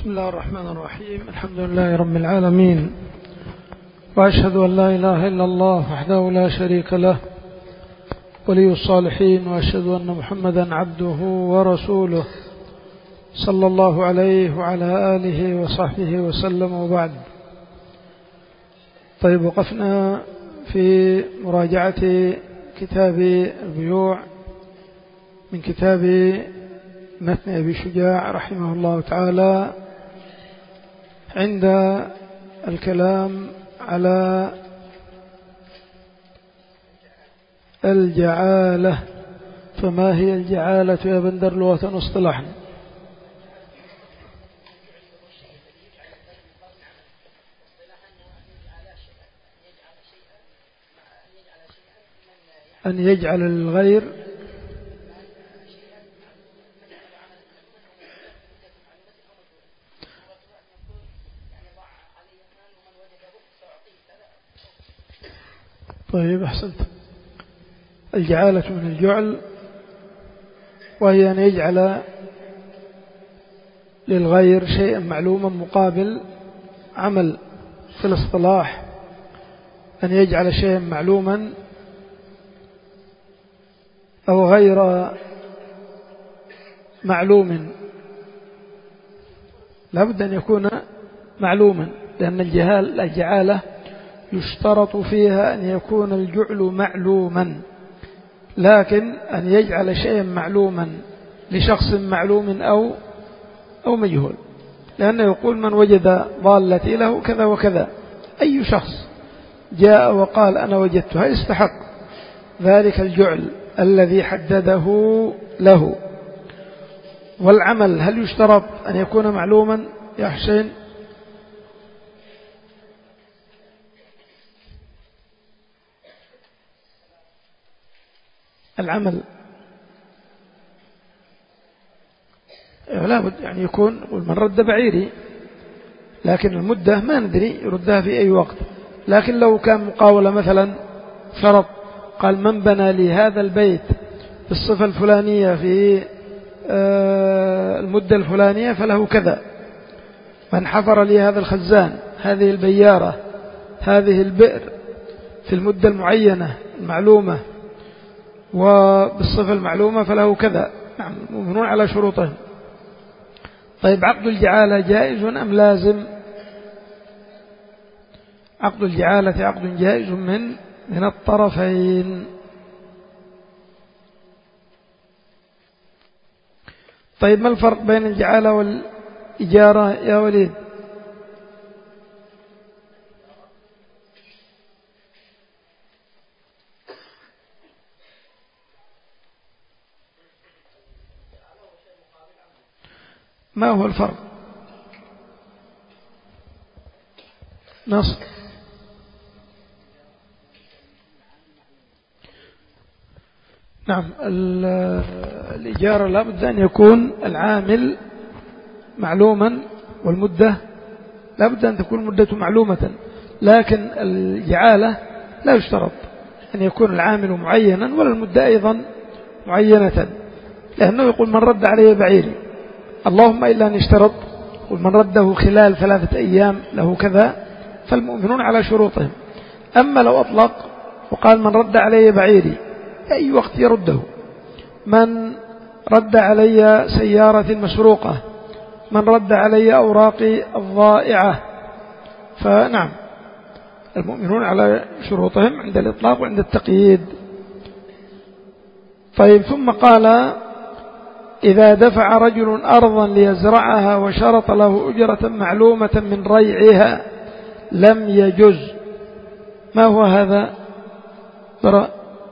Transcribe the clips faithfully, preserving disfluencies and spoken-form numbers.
بسم الله الرحمن الرحيم. الحمد لله رب العالمين، وأشهد أن لا إله إلا الله وحده لا شريك له ولي الصالحين، وأشهد أن محمدا عبده ورسوله صلى الله عليه وعلى آله وصحبه وسلم، وبعد. طيب، وقفنا في مراجعة كتاب البيوع من كتاب متن أبي شجاع رحمه الله تعالى عند الكلام على الجعالة. فما هي الجعالة يا بندر لغة واصطلاحا؟ أن يجعل للغير طيب، أحسنت. الجعالة من الجعل، وهي أن يجعل للغير شيئا معلوما مقابل عمل. في الاصطلاح أن يجعل شيئا معلوما أو غير معلوم، لابد أن يكون معلوما، لأن الجهال الجعالة يشترط فيها أن يكون الجعل معلوما، لكن أن يجعل شيئا معلوما لشخص معلوم أو أو مجهول، لأنه يقول من وجد ضالتي له كذا وكذا. أي شخص جاء وقال أنا وجدتها يستحق ذلك الجعل الذي حدده له. والعمل هل يشترط أن يكون معلوما يا حسين؟ العمل لا بد يعني يكون، من رد بعيري، لكن المدة ما ندري يردها في أي وقت. لكن لو كان مقاولة مثلا، شرط قال من بنى لي هذا البيت بالصفة الفلانية في المدة الفلانية فله كذا، من حفر لي هذا الخزان، هذه البيارة، هذه البئر في المدة المعينة المعلومة وبالصفة المعلومة فله كذا. نعم، مبنون على شروطهم. طيب، عقد الجعالة جائز أم لازم؟ عقد الجعالة عقد جائز من من الطرفين. طيب، ما الفرق بين الجعالة والإجارة يا وليد؟ ما هو الفرق؟ نص. نعم، الإجارة لابد أن يكون العامل معلوما، والمدة لابد أن تكون مدته معلومة. لكن الجعالة لا يشترط أن يكون العامل معينا ولا المدة أيضا معينة، لأنه يقول من رد عليه بعيري، اللهم إلا أن يشترط ومن رده خلال ثلاثة أيام له كذا، فالمؤمنون على شروطهم. أما لو أطلق وقال من رد علي بعيري أي وقت يرده، من رد علي سيارة مسروقة، من رد علي أوراقي الضائعة، فنعم المؤمنون على شروطهم عند الإطلاق وعند التقييد. طيب، ثم قال إذا دفع رجل أرضا ليزرعها وشرط له أجرة معلومة من ريعها لم يجز. ما هو هذا؟ ترى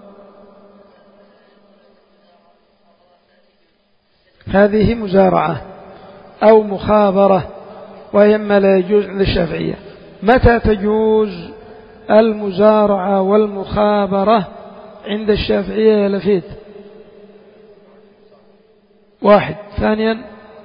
هذه مزارعة أو مخابرة، وهي ما لا يجوز عند الشافعية. متى تجوز المزارعة والمخابرة عند الشافعية يا لفيت؟ واحد. ثانيا،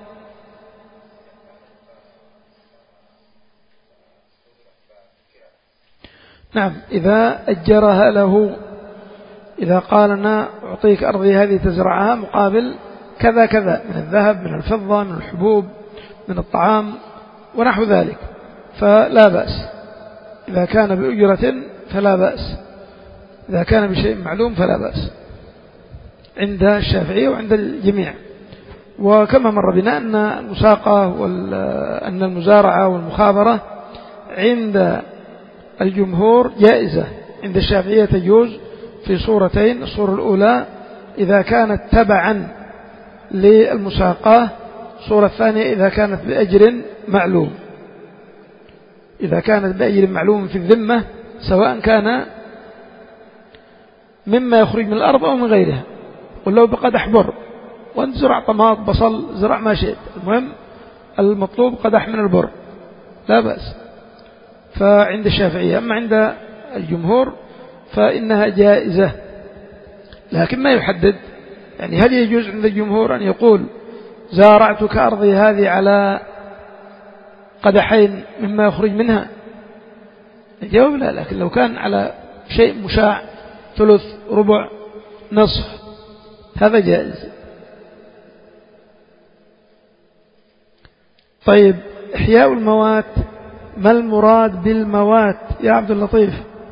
نعم، إذا أجرها له، إذا قال أنا أعطيك أرضي هذه تزرعها مقابل كذا كذا من الذهب، من الفضة، من الحبوب، من الطعام ونحو ذلك، فلا بأس. إذا كان بأجرة فلا بأس، إذا كان بشيء معلوم فلا بأس عند الشافعية وعند الجميع. وكما مر بنا أن المساقة وأن المزارعة والمخابرة عند الجمهور جائزة، عند الشافعية تجوز في صورتين: الصورة الأولى إذا كانت تبعا للمساقة، الصورة الثانية إذا كانت بأجر معلوم، إذا كانت بأجر معلوم في الذمة، سواء كان مما يخرج من الأرض أو من غيرها. ولو بقدح بر وأنت زرع طماط بصل زرع ما شئت، المهم المطلوب قدح من البر لا بأس. فعند الشافعية. أما عند الجمهور فإنها جائزة، لكن ما يحدد. يعني هل يجوز عند الجمهور أن يقول زارعتك أرضي هذه على قدحين مما يخرج منها؟ الجواب لا. لكن لو كان على شيء مشاع، ثلث، ربع، نصف، هذا جائز. طيب، إحياء الموات، ما المراد بالموات يا عبد اللطيف؟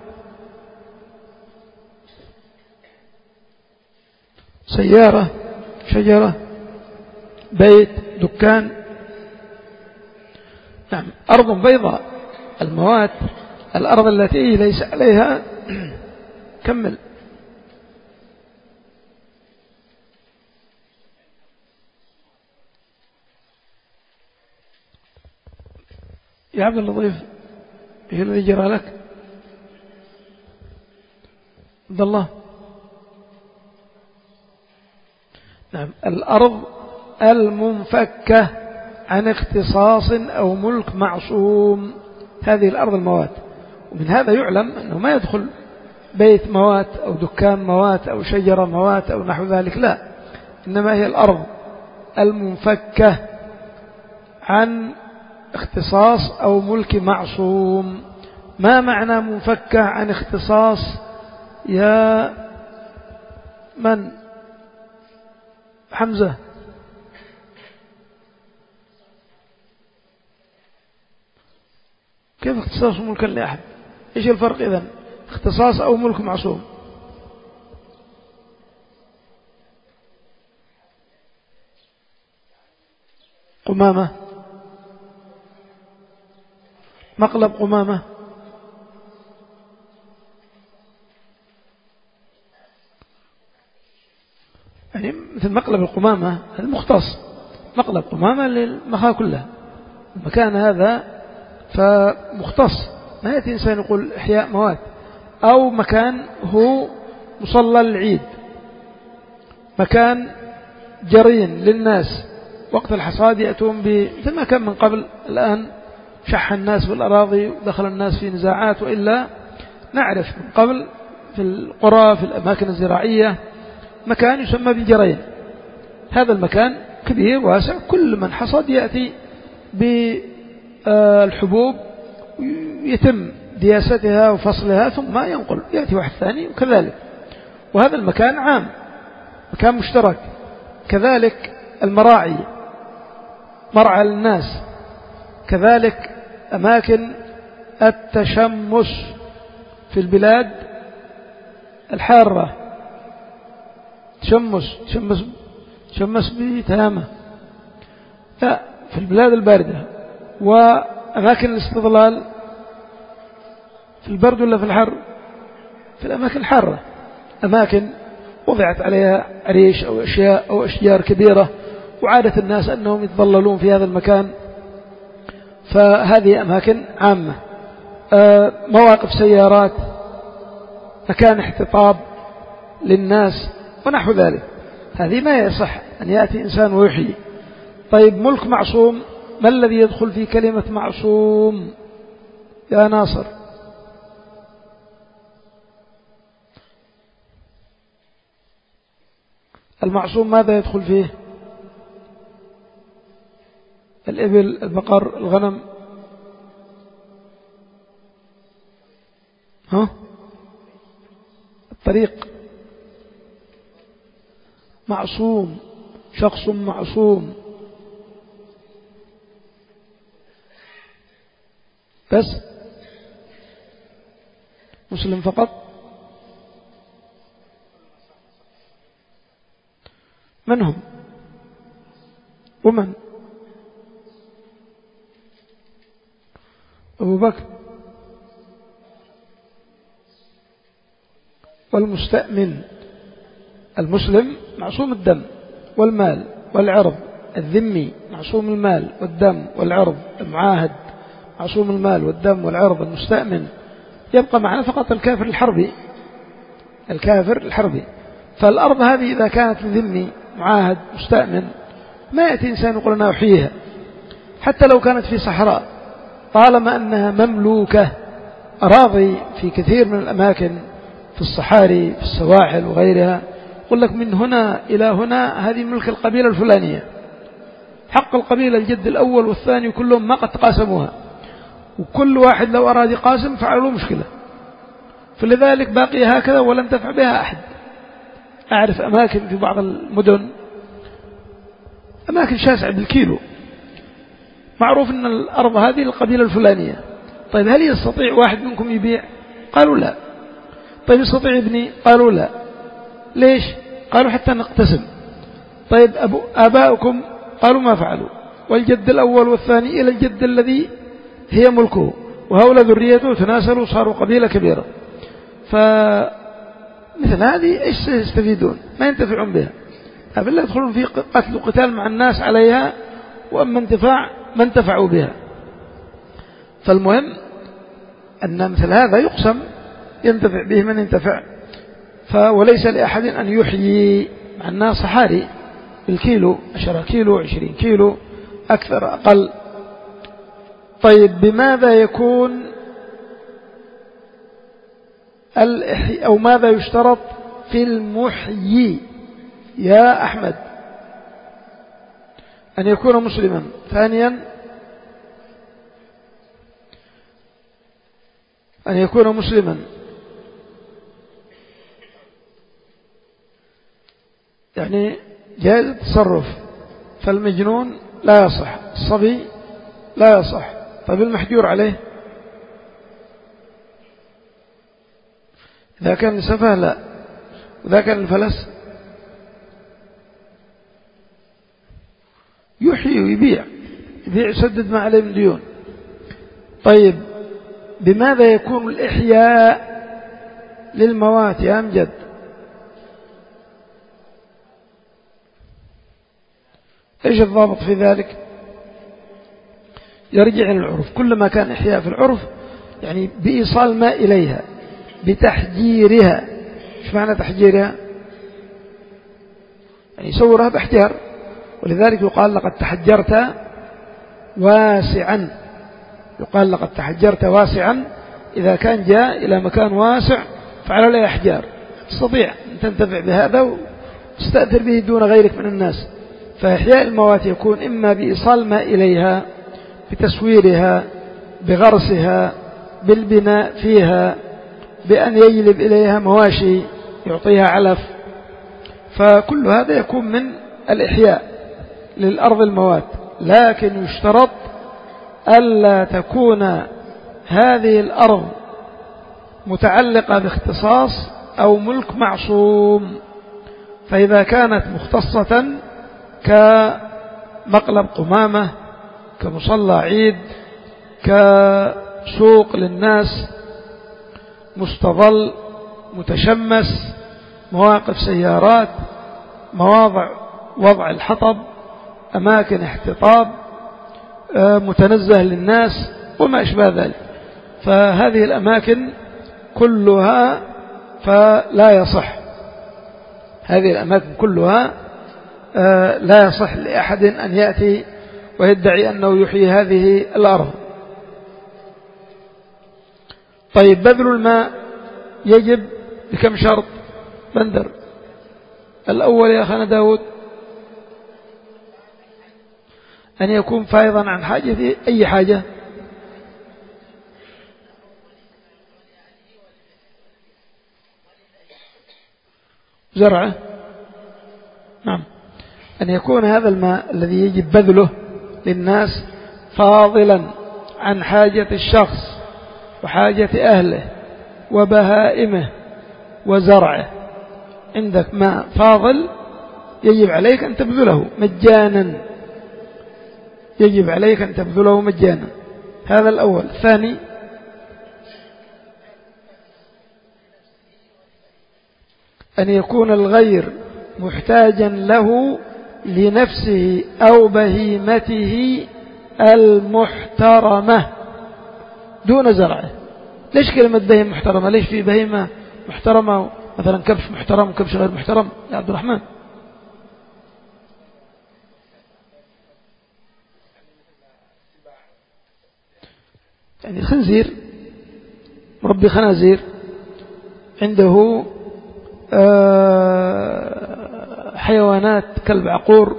سيارة، شجرة، بيت، دكان. نعم، أرض بيضاء. الموات الأرض التي ليس عليها كمل يا عبد اللطيف، ايش الذي جرى لك؟ عبد الله. نعم، الأرض المنفكة عن اختصاص أو ملك معصوم، هذه الأرض الموات. ومن هذا يعلم أنه ما يدخل بيت موات أو دكان موات أو شجرة موات أو نحو ذلك، لا، إنما هي الأرض المنفكة عن اختصاص أو ملك معصوم. ما معنى منفكة عن اختصاص يا من؟ حمزة. كيف اختصاص ملك لأحد؟ ايش الفرق إذن؟ اختصاص أو ملك معصوم؟ قمامة، مقلب قمامة، يعني مثل مقلب القمامة هذا مختص، مقلب قمامة للمخا كلها، المكان هذا فمختص. ما يأتي إنسان يقول إحياء موات. أو مكان هو مصلى العيد، مكان جرين للناس وقت الحصاد يأتون مثل ما كان من قبل. الآن شح الناس بالأراضي ودخل الناس في نزاعات، وإلا نعرف من قبل في القرى في الأماكن الزراعية مكان يسمى بالجرين. هذا المكان كبير واسع، كل من حصد يأتي بالحبوب يتم دياستها وفصلها ثم ينقل، يأتي واحد ثاني وكذلك. وهذا المكان عام، مكان مشترك. كذلك المراعي، مرعى للناس. كذلك أماكن التشمس في البلاد الحارة، تشمس تشمس تشمس بتهامة. لا، في البلاد الباردة. وأماكن الاستظلال في البرد ولا في الحر؟ في الأماكن الحارة، أماكن وضعت عليها عريش أو أشياء أو أشجار كبيرة، وعادة الناس أنهم يتظللون في هذا المكان، فهذه أماكن عامة. مواقف سيارات، مكان احتطاب للناس ونحو ذلك، هذه ما يصح أن يأتي إنسان ويحيي. طيب، ملك معصوم، ما الذي يدخل في كلمة معصوم يا ناصر؟ المعصوم ماذا يدخل فيه؟ الإبل، البقر، الغنم، ها؟ الطريق معصوم، شخص معصوم. بس مسلم فقط؟ من هم ومن؟ أبو بكر والمستأمن. المسلم معصوم الدم والمال والعرض، الذمي معصوم المال والدم والعرض، المعاهد معصوم المال والدم والعرض، المستأمن. يبقى معنا فقط الكافر الحربي، الكافر الحربي. فالأرض هذه إذا كانت لذمي معاهد مستأمن ما يأتي إنسان يقول أنا أحييها، حتى لو كانت في صحراء، طالما أنها مملوكة. أراضي في كثير من الأماكن في الصحاري في السواحل وغيرها يقول لك من هنا إلى هنا هذه ملك القبيلة الفلانية، حق القبيلة الجد الأول والثاني كلهم ما قد قاسموها، وكل واحد لو أراد يقاسم فعلوا مشكلة. فلذلك باقي هكذا ولن تنتفع بها أحد. أعرف أماكن في بعض المدن أماكن شاسعة بالكيلو، معروف أن الأرض هذه القبيلة الفلانية. طيب هل يستطيع واحد منكم يبيع؟ قالوا لا. طيب يستطيع يبني؟ قالوا لا. ليش؟ قالوا حتى نقتسم. طيب أبو آباؤكم؟ قالوا ما فعلوا. والجد الأول والثاني إلى الجد الذي هي ملكه، وهؤلاء ذريته تناسلوا صاروا قبيلة كبيرة. فمثل هذه إيش يستفيدون؟ ما ينتفعون بها، أبلا يدخلون في قتل وقتال مع الناس عليها، وأما انتفاع ما انتفعوا بها. فالمهم أن مثل هذا يقسم ينتفع به من ينتفع. وليس لأحد أن يحيي مع الناس صحاري بالكيلو، عشرة كيلو عشرين كيلو أكثر أقل. طيب بماذا يكون الإحياء أو ماذا يشترط في المحيي يا أحمد؟ أن يكون مسلما. ثانيا أن يكون مسلما، يعني جائز التصرف. فالمجنون لا يصح، الصبي لا يصح. طيب المحجور عليه إذا كان لسفه لا، وإذا كان الفلس يحيي ويبيع، يبيع يسدد ما عليه من ديون. طيب بماذا يكون الإحياء للموات يا أمجد؟ إيش الضابط في ذلك؟ يرجع إلى العرف. كلما كان إحياء في العرف يعني بإيصال ما إليها، بتحجيرها. إيش معنى تحجيرها؟ يعني يصورها بأحجار، ولذلك يقال لقد تحجرت واسعا. يقال لقد تحجرت واسعا إذا كان جاء إلى مكان واسع فعلى له أحجار، تستطيع أن تنتفع بهذا وتستأثر به دون غيرك من الناس. فإحياء الموات يكون إما بإيصال ما إليها، بتسويرها، بغرسها، بالبناء فيها، بأن يجلب إليها مواشي يعطيها علف. فكل هذا يكون من الإحياء للأرض الموات. لكن يشترط ألا تكون هذه الأرض متعلقة باختصاص أو ملك معصوم. فإذا كانت مختصة كمقلب قمامة، كمصلى عيد، كسوق للناس، مستظل، متشمس، مواقف سيارات، مواضع وضع الحطب، أماكن احتطاب، متنزه للناس وما أشبه ذلك، فهذه الأماكن كلها فلا يصح. هذه الأماكن كلها لا يصح لأحد أن يأتي ويدعي أنه يحيي هذه الأرض. طيب بذل الماء يجب بكم شرط؟ بندر الأول يا أخانا داود أن يكون فائضا عن حاجة أي حاجة، زرعه، نعم، أن يكون هذا الماء الذي يجب بذله للناس فاضلا عن حاجة الشخص وحاجة أهله وبهائمه وزرعه، عندك ماء فاضل يجب عليك أن تبذله مجانا، يجب عليك أن تبذله مجانا. هذا الأول. الثاني أن يكون الغير محتاجا له لنفسه أو بهيمته المحترمة دون زرعه. ليش كلمة بهيمة محترمة؟ ليش في بهيمة محترمة مثلا كبش محترم وكبش غير محترم يا عبد الرحمن؟ يعني خنزير مربي خنازير عنده حيوانات كلب عقور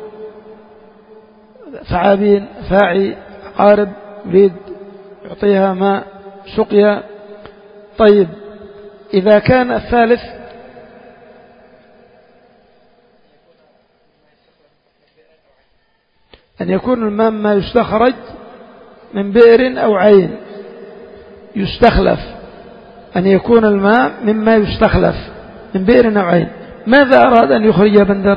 ثعابين فاعي عقارب يريد يعطيها ماء سقيا. طيب إذا كان الثالث أن يكون الماء ما يستخرج من بئر أو عين يستخلف، أن يكون الماء مما يستخلف من بئر أو عين. ماذا أراد أن يخرج يا بندر؟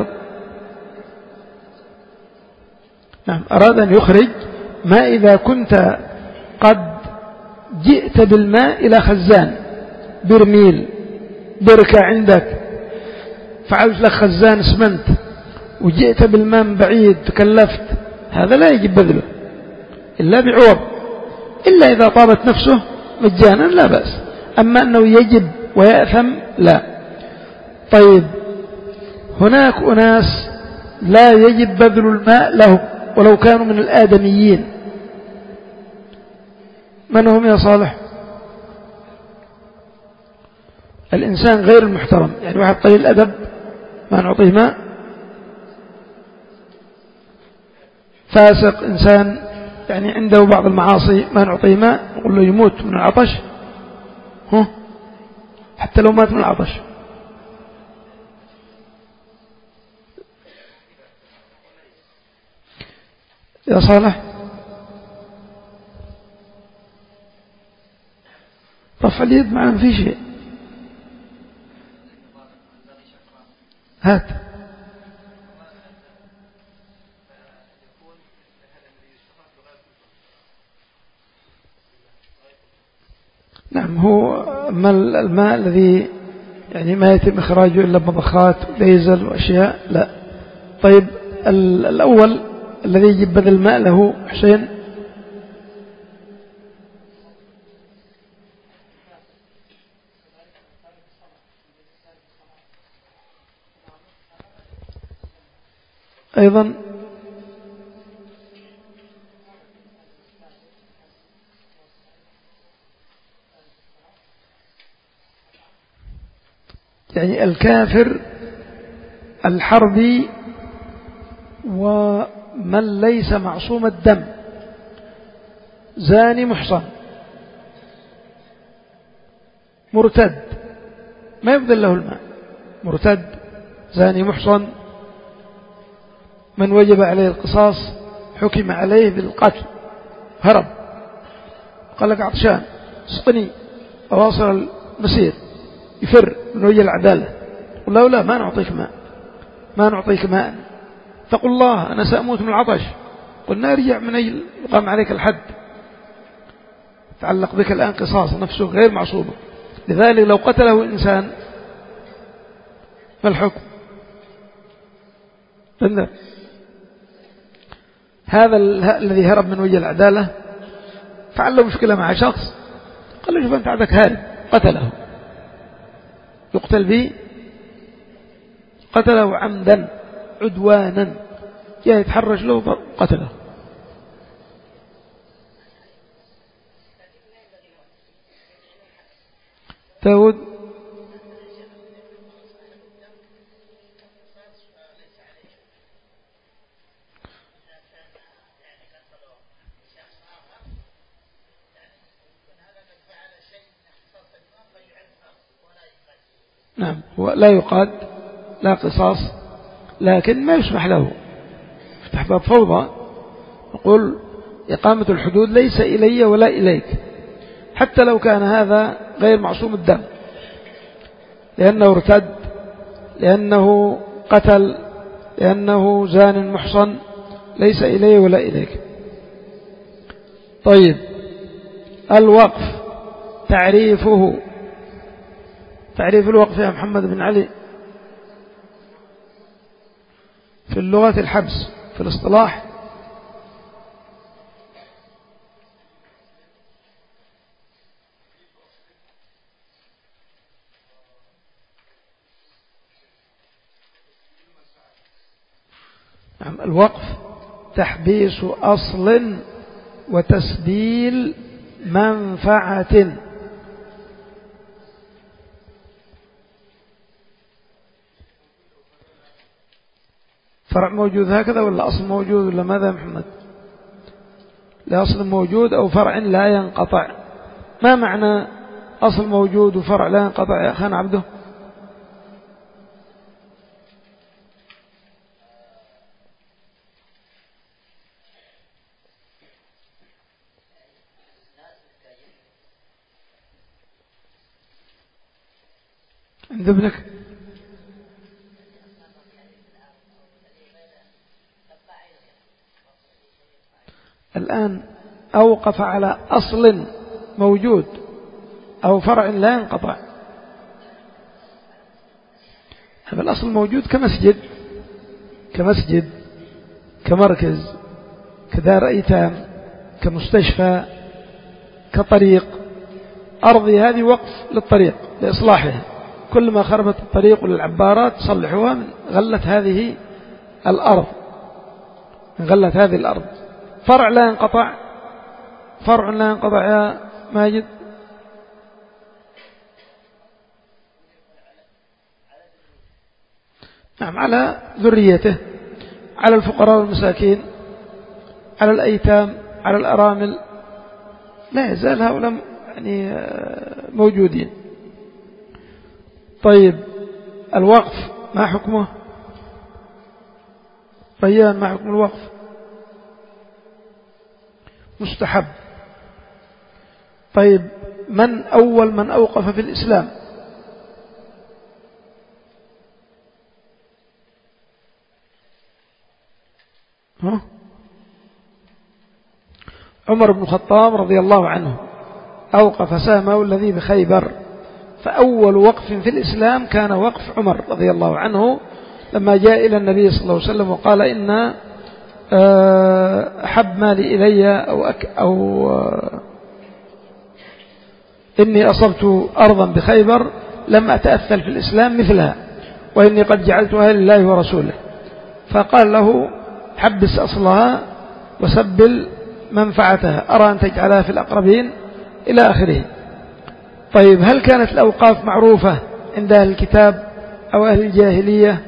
نعم، أراد أن يخرج ما إذا كنت قد جئت بالماء إلى خزان برميل بركة عندك، فعاوز لك خزان اسمنت وجئت بالماء من بعيد تكلفت، هذا لا يجب بذله إلا بعوض، إلا إذا طابت نفسه مجانا لا بأس. أما أنه يجب ويأثم لا. طيب هناك أناس لا يجب بذل الماء لهم ولو كانوا من الآدميين، من هم يا صالح؟ الإنسان غير المحترم، يعني واحد قليل الأدب ما نعطيه ماء، فاسق إنسان يعني عنده بعض المعاصي ما نعطيه ماء، نقول له يموت من العطش، ها حتى لو مات من العطش. يا صالح رفع اليد معنا في شيء، هات. نعم، هو الماء الذي يعني ما يتم إخراجه إلا بمضخات وديزل وأشياء لا. طيب الأول الذي يجب بذل الماء له حسين، أيضا يعني الكافر الحربي ومن ليس معصوم الدم، زاني محصن مرتد ما يبذل له الماء، مرتد زاني محصن من وجب عليه القصاص حكم عليه بالقتل، هرب قال لك عطشان سقني أواصل المسير، يفر من وجه العدالة، قل له لا ما نعطيك ماء، ما نعطيك ماء، فقل الله أنا سأموت من العطش، قلنا ارجع من أجل يقام عليك الحد، تعلق بك الآن قصاص، نفسه غير معصومة. لذلك لو قتله إنسان ما الحكم؟ فهمت؟ هذا الذي هرب من وجه العدالة فعل له مشكلة مع شخص، قال له شوف أنت عندك هارب، قتله، يقتل به، قتله عمدا عدوانا، جاء يتحرش له قتله. داود نعم، هو لا يقاد لا قصاص، لكن ما يسمح له، فتح باب فوضى، نقول إقامة الحدود ليس إلي ولا إليك، حتى لو كان هذا غير معصوم الدم، لأنه ارتد، لأنه قتل، لأنه زان محصن، ليس إلي ولا إليك. طيب الوقف تعريفه، تعريف الوقف يا محمد بن علي في اللغة الحبس، في الاصطلاح الوقف تحبيس أصل وتسبيل منفعة. فرع موجود هكذا ولا أصل موجود ولا ماذا يا محمد؟ لا، أصل موجود أو فرع لا ينقطع. ما معنى أصل موجود وفرع لا ينقطع يا أخانا عبده؟ عند ابنك الآن أوقف على أصل موجود أو فرع لا ينقطع. هذا الأصل موجود كمسجد، كمسجد كمركز كدار أيتام كمستشفى كطريق. أرضي هذه وقف للطريق لإصلاحها، كل ما خربت الطريق للعبارات صلحوها من غلة هذه الأرض، من غلة هذه الأرض. فرع لا ينقطع، فرع لا ينقطع يا ماجد. نعم، على ذريته، على الفقراء والمساكين، على الأيتام، على الأرامل، لا يزال هؤلاء يعني موجودين. طيب الوقف ما حكمه؟ ريان ما حكم الوقف؟ مستحب. طيب من أول من أوقف في الإسلام؟ ها؟ عمر بن الخطاب رضي الله عنه أوقف سهمه الذي بخيبر، فأول وقف في الإسلام كان وقف عمر رضي الله عنه لما جاء إلى النبي صلى الله عليه وسلم وقال إن أحب مالي إلي أو, أك أو إني أصبت أرضا بخيبر لم أتأثل في الإسلام مثلها، وإني قد جعلتها لله ورسوله. فقال له حبس أصلها وسبل منفعتها، أرى أن تجعلها في الأقربين إلى آخره. طيب هل كانت الأوقاف معروفة عند أهل الكتاب أو أهل الجاهلية؟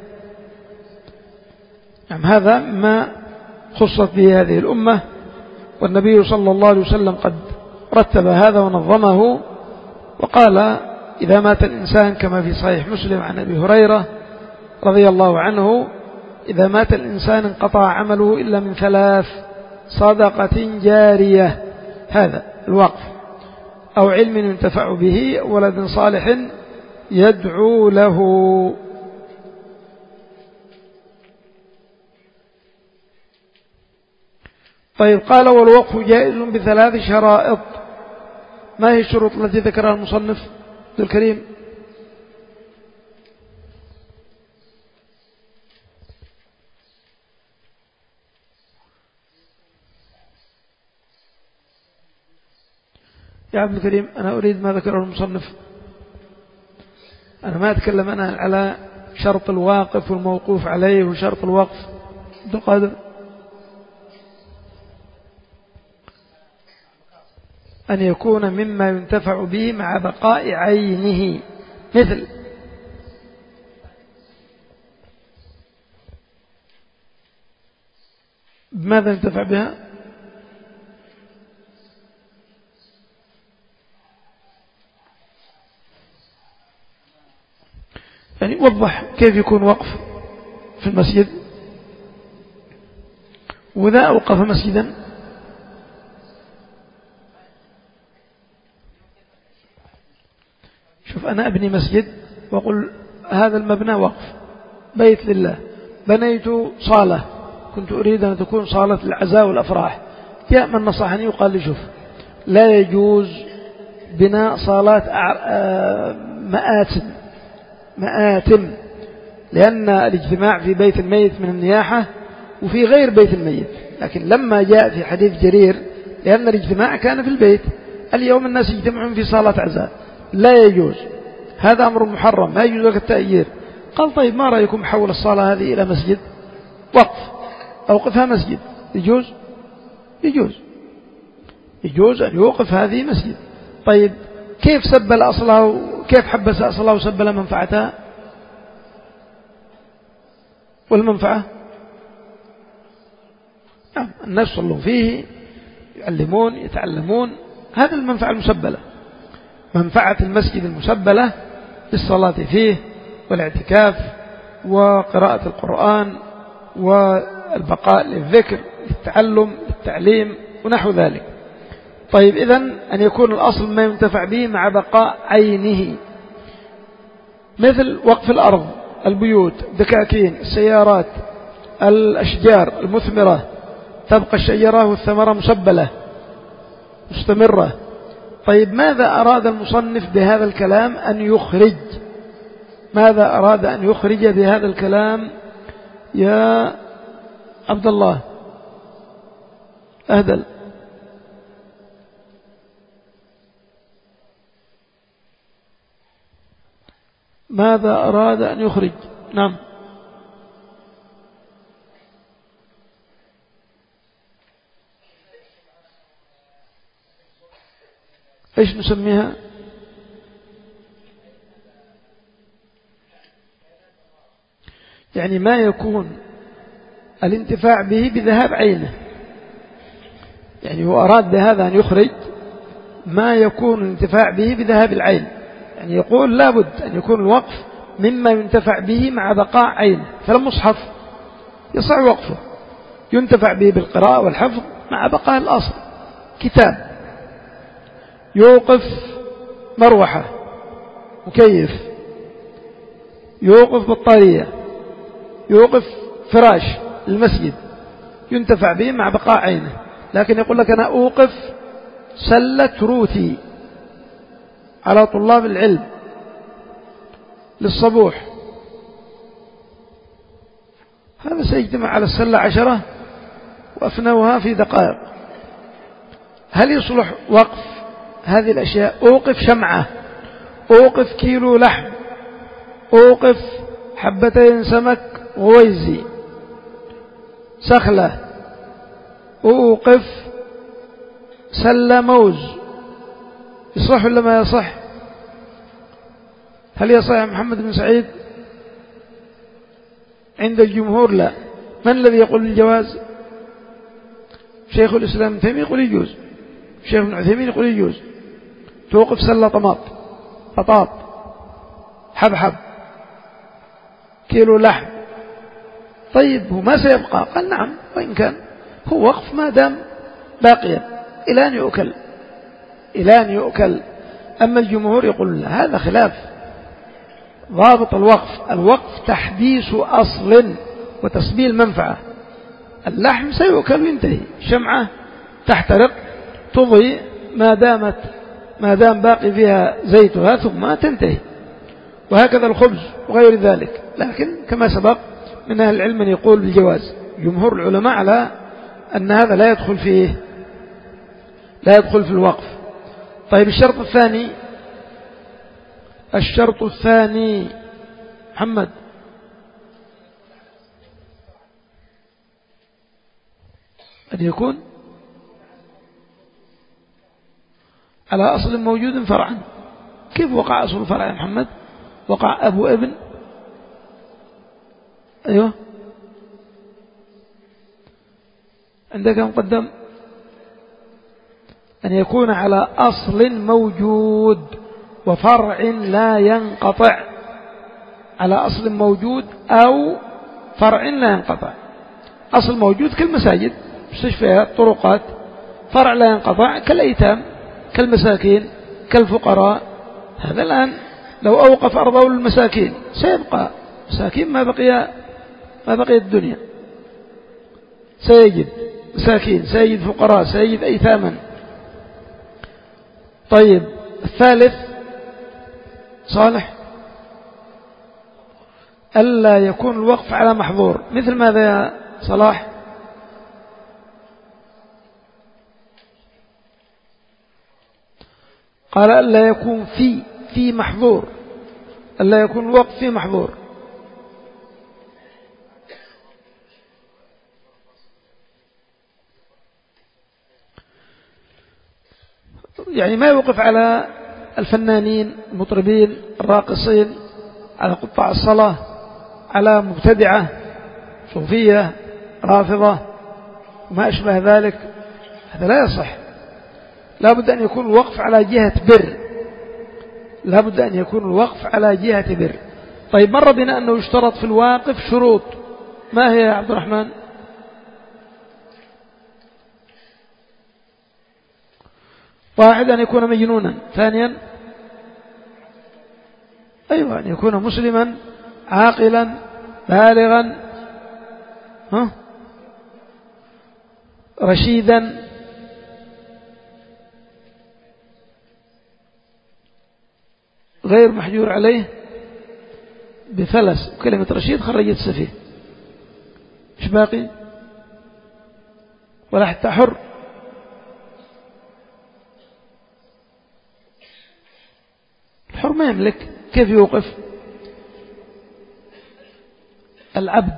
نعم، هذا ما خصت به هذه الأمة، والنبي صلى الله عليه وسلم قد رتب هذا ونظمه، وقال إذا مات الإنسان كما في صحيح مسلم عن أبي هريرة رضي الله عنه: إذا مات الإنسان انقطع عمله إلا من ثلاث: صدقة جارية، هذا الوقف، أو علم ينتفع به، أو ولد صالح يدعو له. طيب قال: والوقف جائز بثلاث شرائط. ما هي الشروط التي ذكرها المصنف ذو الكريم؟ يا عبد الكريم، أنا أريد ما ذكره المصنف. أنا ما أتكلم أنا على شرط الواقف والموقوف عليه وشرط الوقف. عبد القادر، أن يكون مما ينتفع به مع بقاء عينه، مثل بماذا ينتفع بها؟ يعني وضح كيف يكون وقف في المسجد. وإذا أوقف مسجدا شوف أنا أبني مسجد وأقول هذا المبنى وقف بيت لله، بنيت صالة كنت أريد أن تكون صالة العزاء والأفراح، جاء من نصحني وقال لي شوف لا يجوز بناء صالات مآتم مآتم لأن الاجتماع في بيت الميت من النياحة وفي غير بيت الميت. لكن لما جاء في حديث جرير لأن الاجتماع كان في البيت، اليوم الناس يجتمعون في صالة عزاء، لا يجوز، هذا أمر محرم ما يجوز لك التأجير. قال طيب ما رأيكم حول الصالة هذه إلى مسجد وقف، أوقفها مسجد، يجوز يجوز يجوز أن يوقف هذه مسجد. طيب كيف سبل أصلها، كيف حبس أصلها وسبل منفعتها؟ والمنفعة نعم الناس صلوا فيه يعلمون يتعلمون، هذا المنفعة المسبلة. منفعة المسجد المسبلة بالصلاة فيه والاعتكاف وقراءة القرآن والبقاء للذكر للتعلم للتعليم ونحو ذلك. طيب إذن أن يكون الأصل ما ينتفع به مع بقاء عينه، مثل وقف الأرض، البيوت، الدكاكين، السيارات، الأشجار المثمرة، تبقى الشجرة والثمرة مسبلة مستمرة. طيب ماذا أراد المصنف بهذا الكلام أن يخرج؟ ماذا أراد أن يخرج بهذا الكلام يا عبد الله أهدل؟ ماذا أراد أن يخرج؟ نعم إيش نسميها؟ يعني ما يكون الانتفاع به بذهاب عينه، يعني هو أراد بهذا أن يخرج ما يكون الانتفاع به بذهاب العين. يعني يقول لابد أن يكون الوقف مما ينتفع به مع بقاء عينه، فالمصحف يصح وقفه ينتفع به بالقراءة والحفظ مع بقاء الأصل. كتاب يوقف مروحة مكيف، يوقف بطارية، يوقف فراش المسجد، ينتفع به مع بقاء عينه. لكن يقول لك أنا أوقف سلة روثي على طلاب العلم للصبوح، هذا سيجتمع على السلة عشرة وأفنوها في دقائق. هل يصلح وقف هذه الأشياء؟ أوقف شمعة، أوقف كيلو لحم، أوقف حبتين سمك غويزي سخلة، أوقف سلة موز، يصح ولا ما يصح؟ هل يصح يا محمد بن سعيد؟ عند الجمهور لا. من الذي يقول الجواز؟ شيخ الإسلام ابن تيمية يقول يجوز، شيخ ابن عثيمين يقول يجوز. توقف سلة طماط، بطاط، حبحب، كيلو لحم. طيب هو ما سيبقى؟ قال نعم، وإن كان هو وقف ما دام باقيا إلى أن يؤكل، إلى أن يؤكل. أما الجمهور يقول هذا خلاف ضابط الوقف. الوقف تحديث أصل وتسبيل منفعة. اللحم سيؤكل وينتهي، شمعة تحترق تضيء ما دامت ما دام باقي فيها زيتها ثم تنتهي، وهكذا الخبز وغير ذلك. لكن كما سبق من أهل العلم من يقول بالجواز، جمهور العلماء على أن هذا لا يدخل فيه لا يدخل في الوقف. طيب الشرط الثاني، الشرط الثاني محمد أن يكون على أصل موجود فرعا. كيف وقع أصل فرع يا محمد؟ وقع أبو ابن، أيوه عندك مقدم أن يكون على أصل موجود وفرع لا ينقطع. على أصل موجود أو فرع لا ينقطع. أصل موجود كالمساجد، مستشفيات، طرقات. فرع لا ينقطع كالأيتام، كالمساكين، كالفقراء. هذا الآن لو أوقف أرضه للمساكين سيبقى مساكين، ما بقي ما بقي الدنيا، سيجد مساكين، سيجد فقراء، سيجد أيتاما. طيب الثالث صالح ألا يكون الوقف على محظور. مثل ماذا يا صلاح؟ قال ألا يكون في في محظور، ألا يكون الوقف في محظور. يعني ما يوقف على الفنانين، المطربين، الراقصين، على قطاع الصلاة، على مبتدعة صوفية رافضة وما أشبه ذلك، هذا لا يصح. لا بد أن يكون الوقف على جهة بر، لا بد أن يكون الوقف على جهة بر. طيب مر بنا أنه يشترط في الواقف شروط، ما هي يا عبد الرحمن؟ واحد أن يكون مجنونا، ثانيا أيوة أن يكون مسلما عاقلا بالغا ها رشيدا، غير محجور عليه بفلس. كلمة رشيد خرجت سفيه، مش باقي ولا حتى حر. الحر ما يملك، كيف يوقف؟ العبد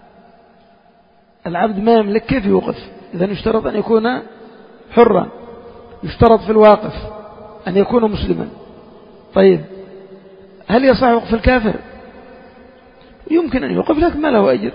العبد ما يملك، كيف يوقف؟ إذا يشترط أن يكون حرا، يشترط في الواقف أن يكون مسلما. طيب هل يصح وقف الكافر؟ يمكن أن يوقف لكن ما له أجر.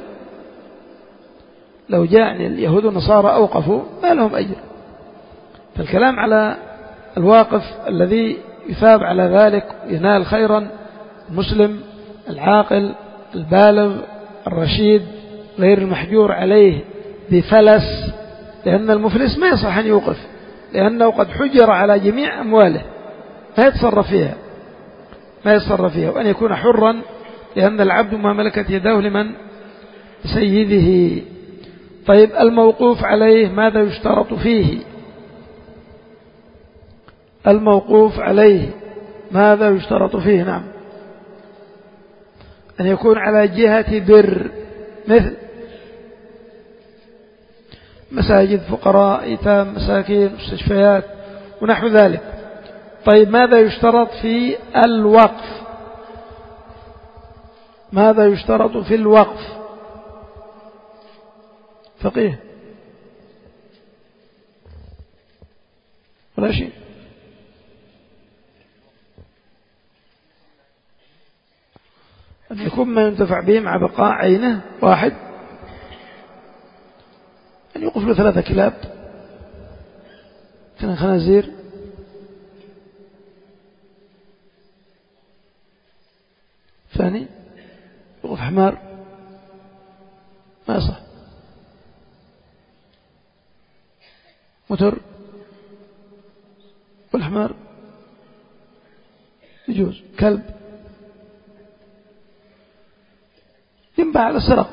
لو جاء اليهود والنصارى أوقفوا ما لهم أجر. فالكلام على الواقف الذي يثاب على ذلك، ينال خيرا، المسلم العاقل البالغ الرشيد غير المحجور عليه بفلس، لأن المفلس ما يصح أن يوقف، لأنه قد حجر على جميع أمواله، ما يتصرف فيها ما يتصرف فيها وأن يكون حرا، لأن العبد ما ملكت يداه لمن سيده. طيب الموقوف عليه ماذا يشترط فيه؟ الموقوف عليه ماذا يشترط فيه؟ نعم أن يكون على جهة بر، مثل مساجد، فقراء، أيتام، مساكين، مستشفيات ونحو ذلك. طيب ماذا يشترط في الوقف؟ ماذا يشترط في الوقف؟ فقيه ولا شيء؟ أن يكون ما ينتفع به مع بقاء عينه. واحد أن يوقف له ثلاثة كلاب، اثنين خنازير، ثاني يوقف حمار، ما يصح. متر والحمار يجوز. كلب ينبع على السرق،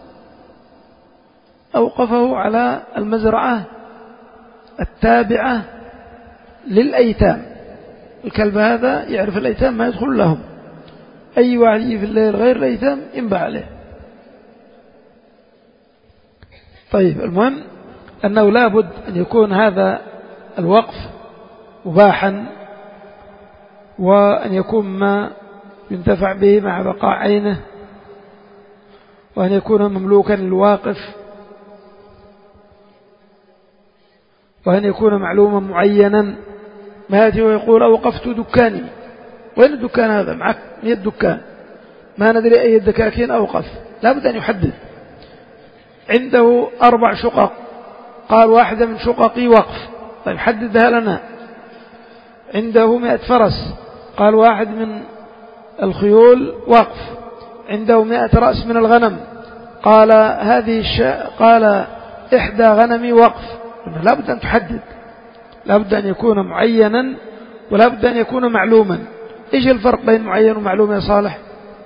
أوقفه على المزرعة التابعة للأيتام. الكلب هذا يعرف الأيتام ما يدخل لهم، أي واحد يجي في الليل غير الأيتام ينبع عليه. طيب المهم أنه لابد أن يكون هذا الوقف مباحا، وأن يكون ما ينتفع به مع بقاء عينه، وأن يكون مملوكا للواقف، وأن يكون معلوما معينا. ما يأتي ويقول أوقفت دكاني، وين الدكان هذا؟ معك مية دكان، ما ندري أي الدكاكين أوقف. لا بد أن يحدد. عنده أربع شقق، قال واحدة من شققي وقف، طيب حددها لنا. عنده مئة فرس، قال واحد من الخيول وقف. عنده مئة رأس من الغنم، قال هذه الشاء، قال إحدى غنمي وقف. لا بد أن تحدد، لا بد أن يكون معينا، ولا بد أن يكون معلوما. إيش الفرق بين معين ومعلوم يا صالح؟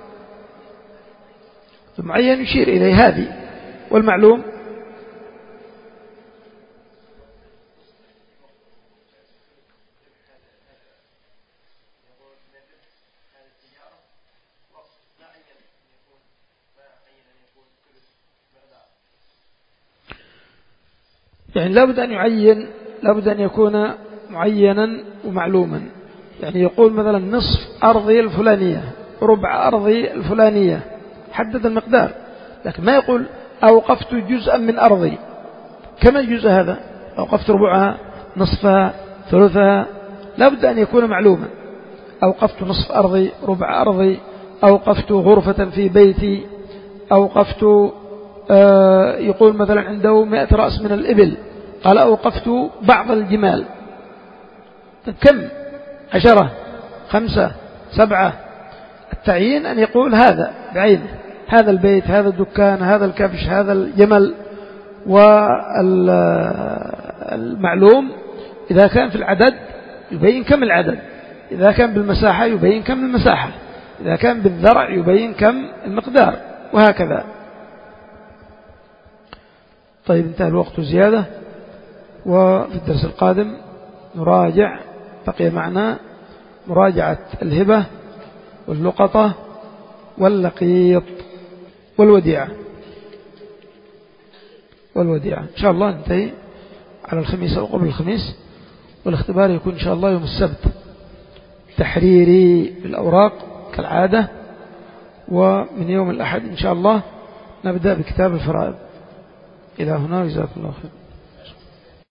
المعين يشير إليه هذه، والمعلوم يعني لابد أن يعين، لابد أن يكون معينا ومعلوما. يعني يقول مثلا نصف أرضي الفلانية، ربع أرضي الفلانية، حدد المقدار، لكن ما يقول أوقفت جزءا من أرضي. كم الجزء هذا؟ أوقفت ربعها، نصفها، ثلثها، لابد أن يكون معلوما. أوقفت نصف أرضي، ربع أرضي، أوقفت غرفة في بيتي، أوقفت آه يقول مثلا عنده مئة رأس من الإبل، قال أوقفت بعض الجمال. كم؟ عشرة، خمسة، سبعة. التعيين أن يقول هذا بعينه، هذا البيت، هذا الدكان، هذا الكبش، هذا الجمل. والمعلوم إذا كان في العدد يبين كم العدد، إذا كان بالمساحة يبين كم المساحة، إذا كان بالذرع يبين كم المقدار، وهكذا. طيب انتهى الوقت زيادة، وفي الدرس القادم نراجع، بقي معنا مراجعة الهبة واللقطة واللقيط والوديعة والوديعة إن شاء الله ننتهي على الخميس أو قبل الخميس، والاختبار يكون إن شاء الله يوم السبت، تحريري بالأوراق كالعادة، ومن يوم الأحد إن شاء الله نبدأ بكتاب الفرائض. إلى هنا، جزاكم الله خير.